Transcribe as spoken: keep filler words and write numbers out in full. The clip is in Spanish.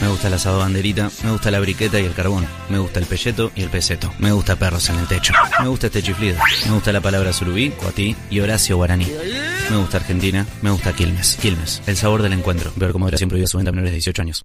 Me gusta el asado banderita, me gusta la briqueta y el carbón. Me gusta el pelleto y el peseto. Me gusta perros en el techo. Me gusta este chiflido. Me gusta la palabra surubí, coatí y Horacio Guaraní. Me gusta Argentina, me gusta Quilmes. Quilmes, el sabor del encuentro. Ver cómo era siempre prohibida su venta a menores de dieciocho años.